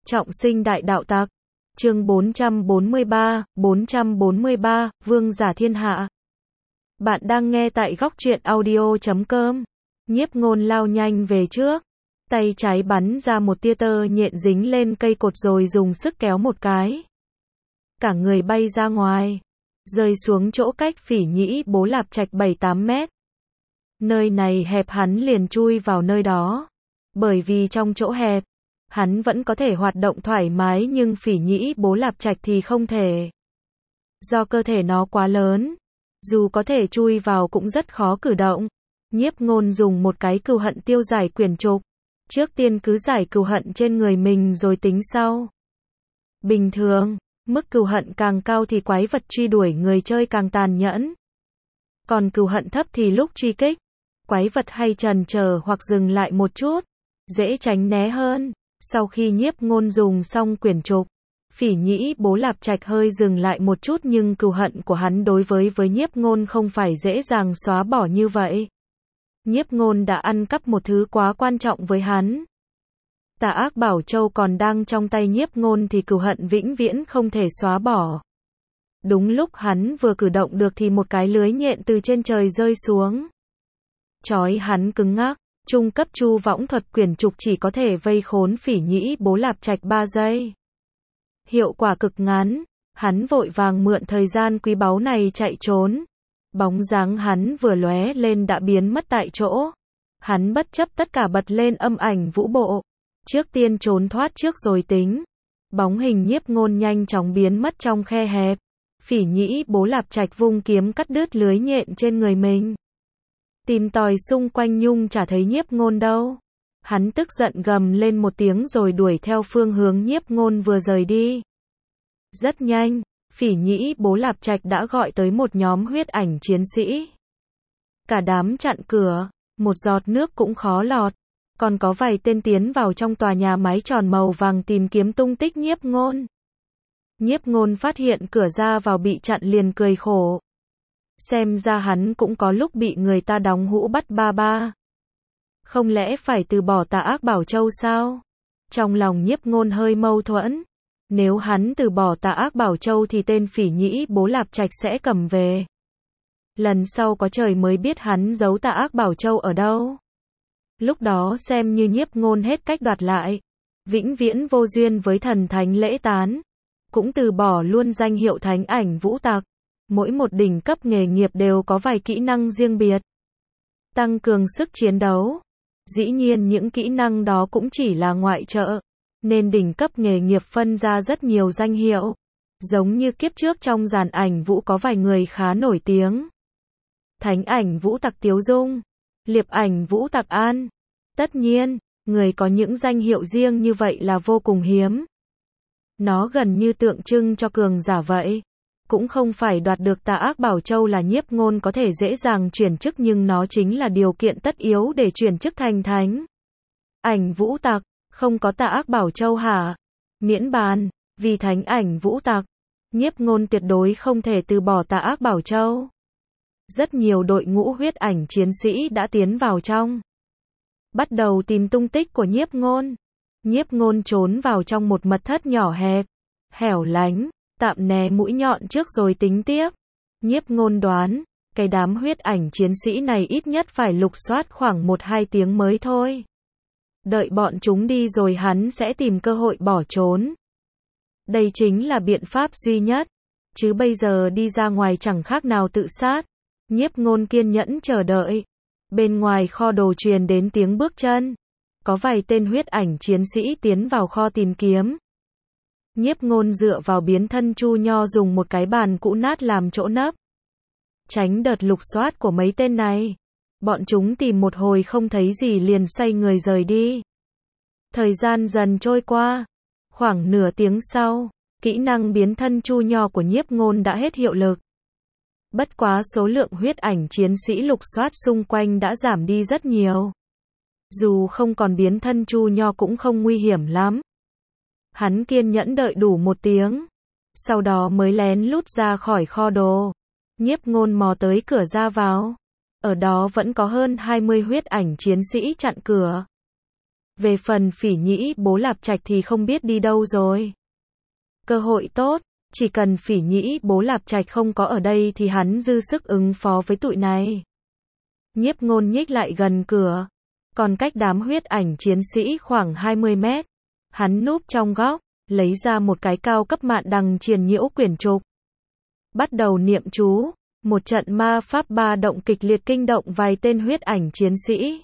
Trọng sinh đại đạo tặc. Chương 443, Vương giả thiên hạ. Bạn đang nghe tại góc truyện audio.com. Nhiếp Ngôn lao nhanh về trước, tay trái bắn ra một tia tơ nhện dính lên cây cột rồi dùng sức kéo một cái. Cả người bay ra ngoài, rơi xuống chỗ cách Phỉ Nhĩ Bố Lạp Trạch 7-8 mét. Nơi này hẹp, hắn liền chui vào nơi đó. Bởi vì trong chỗ hẹp, hắn vẫn có thể hoạt động thoải mái nhưng Phỉ Nhĩ Bố Lạp Trạch thì không thể. Do cơ thể nó quá lớn, dù có thể chui vào cũng rất khó cử động. Nhiếp Ngôn dùng một cái cừu hận tiêu giải quyển trục. Trước tiên cứ giải cừu hận trên người mình rồi tính sau. Bình thường, mức cừu hận càng cao thì quái vật truy đuổi người chơi càng tàn nhẫn. Còn cừu hận thấp thì lúc truy kích, quái vật hay chần chờ hoặc dừng lại một chút, dễ tránh né hơn. Sau khi Nhiếp Ngôn dùng xong quyển trục, Phỉ Nhĩ Bố Lạp Trạch hơi dừng lại một chút nhưng cừu hận của hắn đối với Nhiếp Ngôn không phải dễ dàng xóa bỏ như vậy. Nhiếp Ngôn đã ăn cắp một thứ quá quan trọng với hắn. Tà Ác Bảo Châu còn đang trong tay Nhiếp Ngôn thì cừu hận vĩnh viễn không thể xóa bỏ. Đúng lúc hắn vừa cử động được thì một cái lưới nhện từ trên trời rơi xuống. Chói hắn cứng ngắc. Trung cấp chu võng thuật quyển trục chỉ có thể vây khốn Phỉ Nhĩ Bố Lạp Trạch 3 giây. Hiệu quả cực ngắn, hắn vội vàng mượn thời gian quý báu này chạy trốn. Bóng dáng hắn vừa lóe lên đã biến mất tại chỗ. Hắn bất chấp tất cả bật lên âm ảnh vũ bộ. Trước tiên trốn thoát trước rồi tính. Bóng hình Nhiếp Ngôn nhanh chóng biến mất trong khe hẹp. Phỉ Nhĩ Bố Lạp Trạch vung kiếm cắt đứt lưới nhện trên người mình. Tìm tòi xung quanh nhưng chả thấy Nhiếp Ngôn đâu. Hắn tức giận gầm lên một tiếng rồi đuổi theo phương hướng Nhiếp Ngôn vừa rời đi. Rất nhanh, Phỉ Nhĩ Bố Lạp Trạch đã gọi tới một nhóm huyết ảnh chiến sĩ. Cả đám chặn cửa, một giọt nước cũng khó lọt. Còn có vài tên tiến vào trong tòa nhà mái tròn màu vàng tìm kiếm tung tích Nhiếp Ngôn. Nhiếp Ngôn phát hiện cửa ra vào bị chặn liền cười khổ. Xem ra hắn cũng có lúc bị người ta đóng hũ bắt ba. Không lẽ phải từ bỏ Tà Ác Bảo Châu sao? Trong lòng Nhiếp Ngôn hơi mâu thuẫn. Nếu hắn từ bỏ Tà Ác Bảo Châu thì tên Phỉ Nhĩ Bố Lạp Trạch sẽ cầm về. Lần sau có trời mới biết hắn giấu Tà Ác Bảo Châu ở đâu. Lúc đó xem như Nhiếp Ngôn hết cách đoạt lại. Vĩnh viễn vô duyên với thần thánh lễ tán. Cũng từ bỏ luôn danh hiệu Thánh Ảnh Vũ Tặc. Mỗi một đỉnh cấp nghề nghiệp đều có vài kỹ năng riêng biệt. Tăng cường sức chiến đấu. Dĩ nhiên những kỹ năng đó cũng chỉ là ngoại trợ. Nên đỉnh cấp nghề nghiệp phân ra rất nhiều danh hiệu. Giống như kiếp trước trong dàn ảnh vũ có vài người khá nổi tiếng. Thánh Ảnh Vũ Tặc Tiếu Dung. Liệp Ảnh Vũ Tặc An. Tất nhiên, người có những danh hiệu riêng như vậy là vô cùng hiếm. Nó gần như tượng trưng cho cường giả vậy. Cũng không phải đoạt được Tà Ác Bảo Châu là Nhiếp Ngôn có thể dễ dàng chuyển chức nhưng nó chính là điều kiện tất yếu để chuyển chức thành Thánh Ảnh Vũ Tặc. Không có Tà Ác Bảo Châu hả? Miễn bàn, vì Thánh Ảnh Vũ Tặc, Nhiếp Ngôn tuyệt đối không thể từ bỏ Tà Ác Bảo Châu. Rất nhiều đội ngũ huyết ảnh chiến sĩ đã tiến vào trong. Bắt đầu tìm tung tích của Nhiếp Ngôn. Nhiếp Ngôn trốn vào trong một mật thất nhỏ hẹp, hẻo lánh. Tạm né mũi nhọn trước rồi tính tiếp. Nhiếp Ngôn đoán, cái đám huyết ảnh chiến sĩ này ít nhất phải lục soát khoảng 1-2 tiếng mới thôi. Đợi bọn chúng đi rồi hắn sẽ tìm cơ hội bỏ trốn. Đây chính là biện pháp duy nhất. Chứ bây giờ đi ra ngoài chẳng khác nào tự sát. Nhiếp Ngôn kiên nhẫn chờ đợi. Bên ngoài kho đồ truyền đến tiếng bước chân. Có vài tên huyết ảnh chiến sĩ tiến vào kho tìm kiếm. Nhiếp Ngôn dựa vào biến thân Chu Nho dùng một cái bàn cũ nát làm chỗ nấp. Tránh đợt lục soát của mấy tên này. Bọn chúng tìm một hồi không thấy gì liền xoay người rời đi. Thời gian dần trôi qua. Khoảng nửa tiếng sau, kỹ năng biến thân Chu Nho của Nhiếp Ngôn đã hết hiệu lực. Bất quá số lượng huyết ảnh chiến sĩ lục soát xung quanh đã giảm đi rất nhiều. Dù không còn biến thân Chu Nho cũng không nguy hiểm lắm. Hắn kiên nhẫn đợi đủ 1 tiếng. Sau đó mới lén lút ra khỏi kho đồ. Nhiếp Ngôn mò tới cửa ra vào. Ở đó vẫn có hơn 20 huyết ảnh chiến sĩ chặn cửa. Về phần Phỉ Nhĩ Bố Lạp Trạch thì không biết đi đâu rồi. Cơ hội tốt, chỉ cần Phỉ Nhĩ Bố Lạp Trạch không có ở đây thì hắn dư sức ứng phó với tụi này. Nhiếp Ngôn nhích lại gần cửa, còn cách đám huyết ảnh chiến sĩ khoảng 20 mét. Hắn núp trong góc, lấy ra một cái cao cấp mạn đằng triền nhiễu quyển trục. Bắt đầu niệm chú, một trận ma pháp ba động kịch liệt kinh động vài tên huyết ảnh chiến sĩ.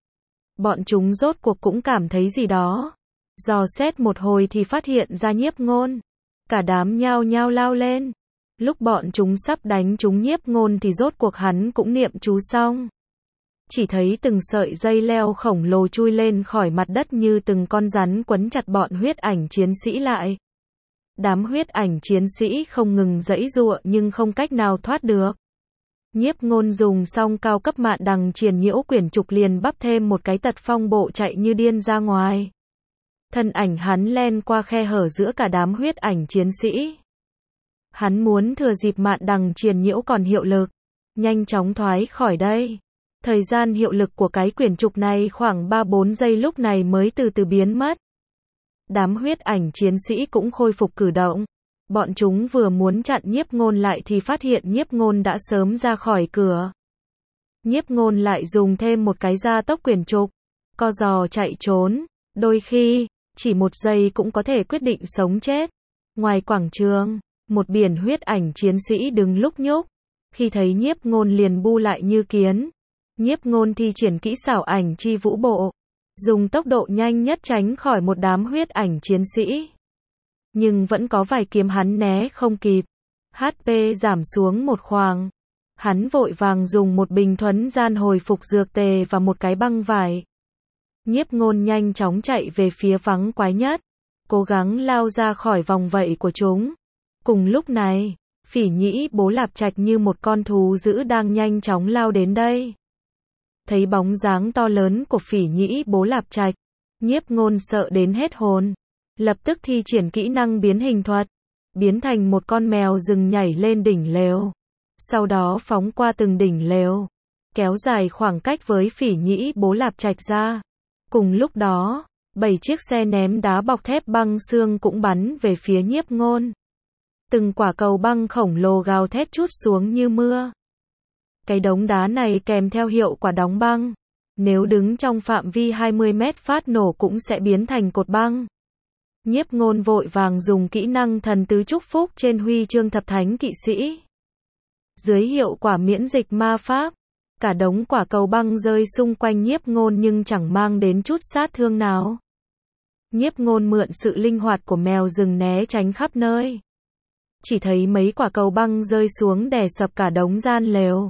Bọn chúng rốt cuộc cũng cảm thấy gì đó. Dò xét một hồi thì phát hiện ra Nhiếp Ngôn. Cả đám nhao nhao lao lên. Lúc bọn chúng sắp đánh trúng Nhiếp Ngôn thì rốt cuộc hắn cũng niệm chú xong. Chỉ thấy từng sợi dây leo khổng lồ chui lên khỏi mặt đất như từng con rắn quấn chặt bọn huyết ảnh chiến sĩ lại. Đám huyết ảnh chiến sĩ không ngừng giãy giụa nhưng không cách nào thoát được. Nhiếp Ngôn dùng xong cao cấp mạn đằng triền nhiễu quyển trục liền bắp thêm một cái tật phong bộ chạy như điên ra ngoài. Thân ảnh hắn len qua khe hở giữa cả đám huyết ảnh chiến sĩ. Hắn muốn thừa dịp mạn đằng triền nhiễu còn hiệu lực, nhanh chóng thoái khỏi đây. Thời gian hiệu lực của cái quyển trục này khoảng 3-4 giây lúc này mới từ từ biến mất. Đám huyết ảnh chiến sĩ cũng khôi phục cử động. Bọn chúng vừa muốn chặn Nhiếp Ngôn lại thì phát hiện Nhiếp Ngôn đã sớm ra khỏi cửa. Nhiếp Ngôn lại dùng thêm một cái gia tốc quyển trục, co giò chạy trốn. Đôi khi, chỉ một giây cũng có thể quyết định sống chết. Ngoài quảng trường, một biển huyết ảnh chiến sĩ đứng lúc nhúc. Khi thấy Nhiếp Ngôn liền bu lại như kiến. Nhiếp Ngôn thi triển kỹ xảo ảnh chi vũ bộ, dùng tốc độ nhanh nhất tránh khỏi một đám huyết ảnh chiến sĩ. Nhưng vẫn có vài kiếm hắn né không kịp. HP giảm xuống một khoàng. Hắn vội vàng dùng một bình thuấn gian hồi phục dược tề và một cái băng vải. Nhiếp Ngôn nhanh chóng chạy về phía vắng quái nhất, cố gắng lao ra khỏi vòng vây của chúng. Cùng lúc này, Phỉ Nhĩ Bố Lạp Trạch như một con thú dữ đang nhanh chóng lao đến đây. Thấy bóng dáng to lớn của Phỉ Nhĩ Bố Lạp Trạch, Nhiếp Ngôn sợ đến hết hồn. Lập tức thi triển kỹ năng biến hình thuật, biến thành một con mèo rừng nhảy lên đỉnh lều. Sau đó phóng qua từng đỉnh lều, kéo dài khoảng cách với Phỉ Nhĩ Bố Lạp Trạch ra. Cùng lúc đó, 7 chiếc xe ném đá bọc thép băng xương cũng bắn về phía Nhiếp Ngôn. Từng quả cầu băng khổng lồ gào thét trút xuống như mưa. Cái đống đá này kèm theo hiệu quả đóng băng. Nếu đứng trong phạm vi 20 mét phát nổ cũng sẽ biến thành cột băng. Nhiếp Ngôn vội vàng dùng kỹ năng thần tứ chúc phúc trên huy chương thập thánh kỵ sĩ. Dưới hiệu quả miễn dịch ma pháp, cả đống quả cầu băng rơi xung quanh Nhiếp Ngôn nhưng chẳng mang đến chút sát thương nào. Nhiếp Ngôn mượn sự linh hoạt của mèo rừng né tránh khắp nơi. Chỉ thấy mấy quả cầu băng rơi xuống đè sập cả đống gian lều.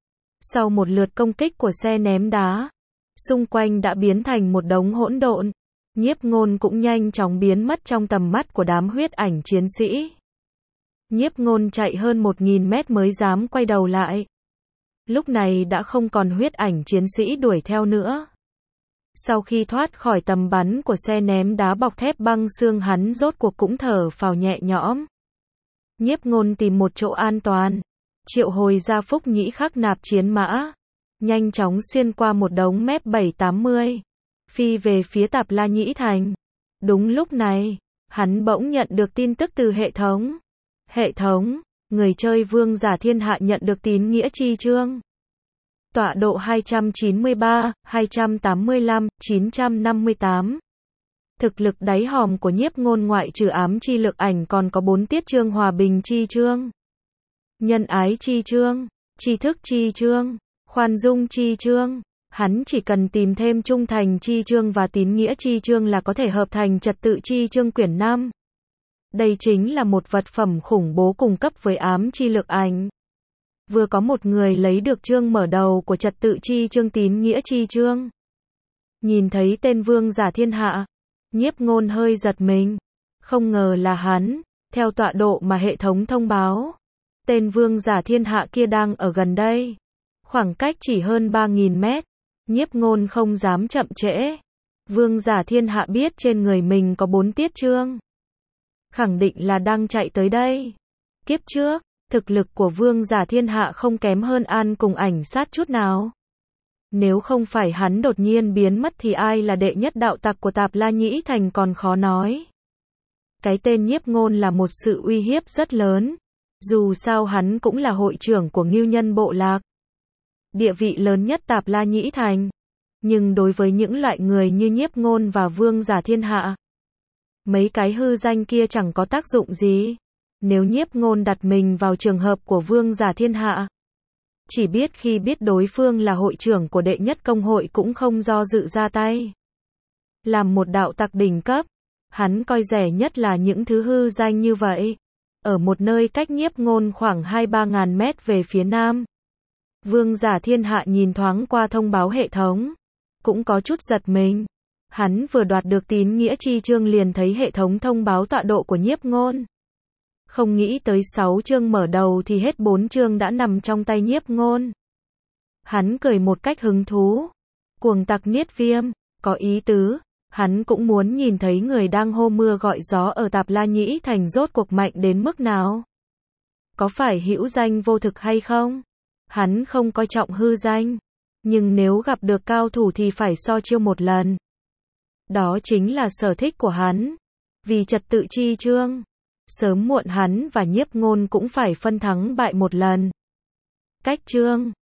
Sau một lượt công kích của xe ném đá, xung quanh đã biến thành một đống hỗn độn. Nhiếp Ngôn cũng nhanh chóng biến mất trong tầm mắt của đám huyết ảnh chiến sĩ. Nhiếp Ngôn chạy hơn 1000 mét mới dám quay đầu lại. Lúc này đã không còn huyết ảnh chiến sĩ đuổi theo nữa. Sau khi thoát khỏi tầm bắn của xe ném đá bọc thép băng xương hắn rốt cuộc cũng thở phào nhẹ nhõm. Nhiếp Ngôn tìm một chỗ an toàn, triệu hồi ra Phúc Nhĩ Khắc Nạp chiến mã, nhanh chóng xuyên qua một đống mép 780, phi về phía Tạp La Nhĩ Thành. Đúng lúc này, hắn bỗng nhận được tin tức từ hệ thống. Hệ thống, người chơi Vương Giả Thiên Hạ nhận được tín nghĩa chi chương. Tọa độ 293, 285, 958. Thực lực đáy hòm của Nhiếp Ngôn ngoại trừ ám chi lực ảnh còn có 4 tiết chương hòa bình chi chương, nhân ái chi chương, tri thức chi chương, khoan dung chi chương. Hắn chỉ cần tìm thêm trung thành chi chương và tín nghĩa chi chương là có thể hợp thành trật tự chi chương quyển 5. Đây chính là một vật phẩm khủng bố cung cấp với ám chi lực ảnh. Vừa có một người lấy được chương mở đầu của trật tự chi chương tín nghĩa chi chương. Nhìn thấy tên Vương Giả Thiên Hạ, Nhiếp Ngôn hơi giật mình. Không ngờ là hắn. Theo tọa độ mà hệ thống thông báo, tên Vương Giả Thiên Hạ kia đang ở gần đây. Khoảng cách chỉ hơn 3000 mét. Nhiếp Ngôn không dám chậm trễ. Vương Giả Thiên Hạ biết trên người mình có 4 tiết chương, khẳng định là đang chạy tới đây. Kiếp trước, thực lực của Vương Giả Thiên Hạ không kém hơn An cùng ảnh sát chút nào. Nếu không phải hắn đột nhiên biến mất thì ai là đệ nhất đạo tặc của Tạp La Nhĩ Thành còn khó nói. Cái tên Nhiếp Ngôn là một sự uy hiếp rất lớn. Dù sao hắn cũng là hội trưởng của Ngưu Nhân Bộ Lạc. Địa vị lớn nhất Tạp La Nhĩ Thành. Nhưng đối với những loại người như Nhiếp Ngôn và Vương Giả Thiên Hạ, mấy cái hư danh kia chẳng có tác dụng gì. Nếu Nhiếp Ngôn đặt mình vào trường hợp của Vương Giả Thiên Hạ, chỉ biết khi biết đối phương là hội trưởng của đệ nhất công hội cũng không do dự ra tay. Làm một đạo tặc đỉnh cấp, hắn coi rẻ nhất là những thứ hư danh như vậy. Ở một nơi cách Nhiếp Ngôn khoảng 2-3 ngàn mét về phía nam, Vương Giả Thiên Hạ nhìn thoáng qua thông báo hệ thống, cũng có chút giật mình. Hắn vừa đoạt được tín nghĩa chi chương liền thấy hệ thống thông báo tọa độ của Nhiếp Ngôn. Không nghĩ tới 6 chương mở đầu thì hết 4 chương đã nằm trong tay Nhiếp Ngôn. Hắn cười một cách hứng thú. Cuồng tặc Niết Viêm, có ý tứ. Hắn cũng muốn nhìn thấy người đang hô mưa gọi gió ở Tạp La Nhĩ Thành rốt cuộc mạnh đến mức nào. Có phải hữu danh vô thực hay không? Hắn không coi trọng hư danh. Nhưng nếu gặp được cao thủ thì phải so chiêu một lần. Đó chính là sở thích của hắn. Vì trật tự chi chương, sớm muộn hắn và Nhiếp Ngôn cũng phải phân thắng bại một lần. Cách chương